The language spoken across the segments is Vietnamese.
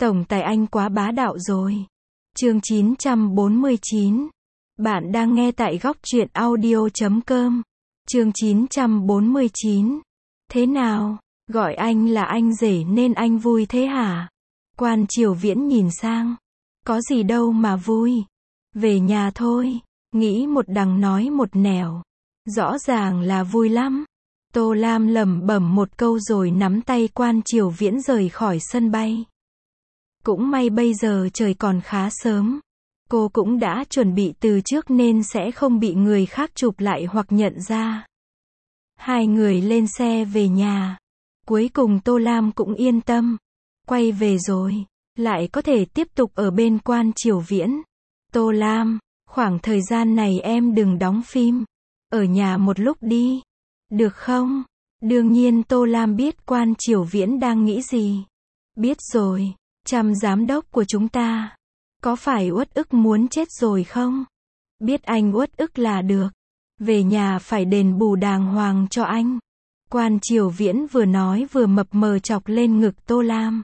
Tổng tài anh quá bá đạo rồi. Chương 949. Bạn đang nghe tại góc truyện audio.com. Chương 949. Thế nào, gọi anh là anh rể nên anh vui thế hả? Quan Triều Viễn nhìn sang. Có gì đâu mà vui. Về nhà thôi. Nghĩ một đằng nói một nẻo. Rõ ràng là vui lắm. Tô Lam lẩm bẩm một câu rồi nắm tay Quan Triều Viễn rời khỏi sân bay. Cũng may bây giờ trời còn khá sớm. Cô cũng đã chuẩn bị từ trước nên sẽ không bị người khác chụp lại hoặc nhận ra. Hai người lên xe về nhà. Cuối cùng Tô Lam cũng yên tâm. Quay về rồi, lại có thể tiếp tục ở bên Quan Triều Viễn. Tô Lam, khoảng thời gian này em đừng đóng phim. Ở nhà một lúc đi. Được không? Đương nhiên Tô Lam biết Quan Triều Viễn đang nghĩ gì. Biết rồi, Trầm giám đốc của chúng ta. Có phải uất ức muốn chết rồi không? Biết anh uất ức là được. Về nhà phải đền bù đàng hoàng cho anh. Quan Triều Viễn vừa nói vừa mập mờ chọc lên ngực Tô Lam.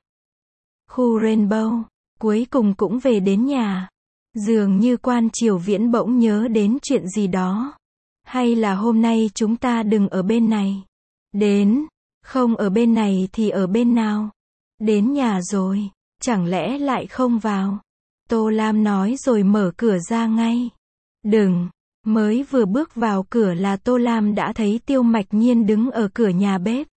Khu Rainbow, cuối cùng cũng về đến nhà. Dường như Quan Triều Viễn bỗng nhớ đến chuyện gì đó. Hay là hôm nay chúng ta đừng ở bên này? Đến, không ở bên này thì ở bên nào? Đến nhà rồi, chẳng lẽ lại không vào? Tô Lam nói rồi mở cửa ra ngay. Đừng, mới vừa bước vào cửa là Tô Lam đã thấy Tiêu Mạch Nhiên đứng ở cửa nhà bếp.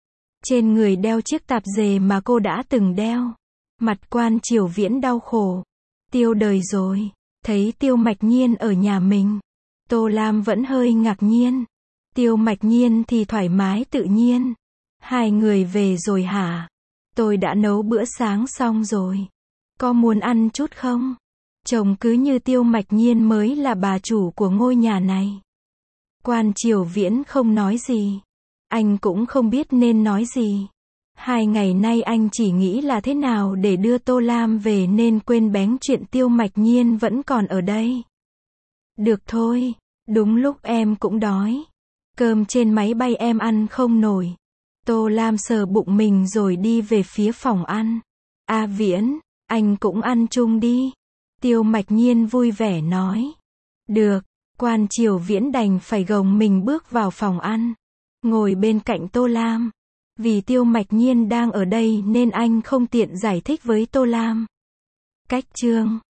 Trên người đeo chiếc tạp dề mà cô đã từng đeo. Mặt Quan Triều Viễn đau khổ. Tiêu đời rồi, thấy Tiêu Mạch Nhiên ở nhà mình. Tô Lam vẫn hơi ngạc nhiên. Tiêu Mạch Nhiên thì thoải mái tự nhiên. Hai người về rồi hả? Tôi đã nấu bữa sáng xong rồi. Có muốn ăn chút không? Trông cứ như Tiêu Mạch Nhiên mới là bà chủ của ngôi nhà này. Quan Triều Viễn không nói gì. Anh cũng không biết nên nói gì. 2 ngày nay anh chỉ nghĩ là thế nào để đưa Tô Lam về nên quên bén chuyện Tiêu Mạch Nhiên vẫn còn ở đây. Được thôi, đúng lúc em cũng đói. Cơm trên máy bay em ăn không nổi. Tô Lam sờ bụng mình rồi đi về phía phòng ăn. A Viễn, anh cũng ăn chung đi. Tiêu Mạch Nhiên vui vẻ nói. Được, Quan Triều Viễn đành phải gồng mình bước vào phòng ăn. Ngồi bên cạnh Tô Lam. Vì Tiêu Mạch Nhiên đang ở đây nên anh không tiện giải thích với Tô Lam. Cách chương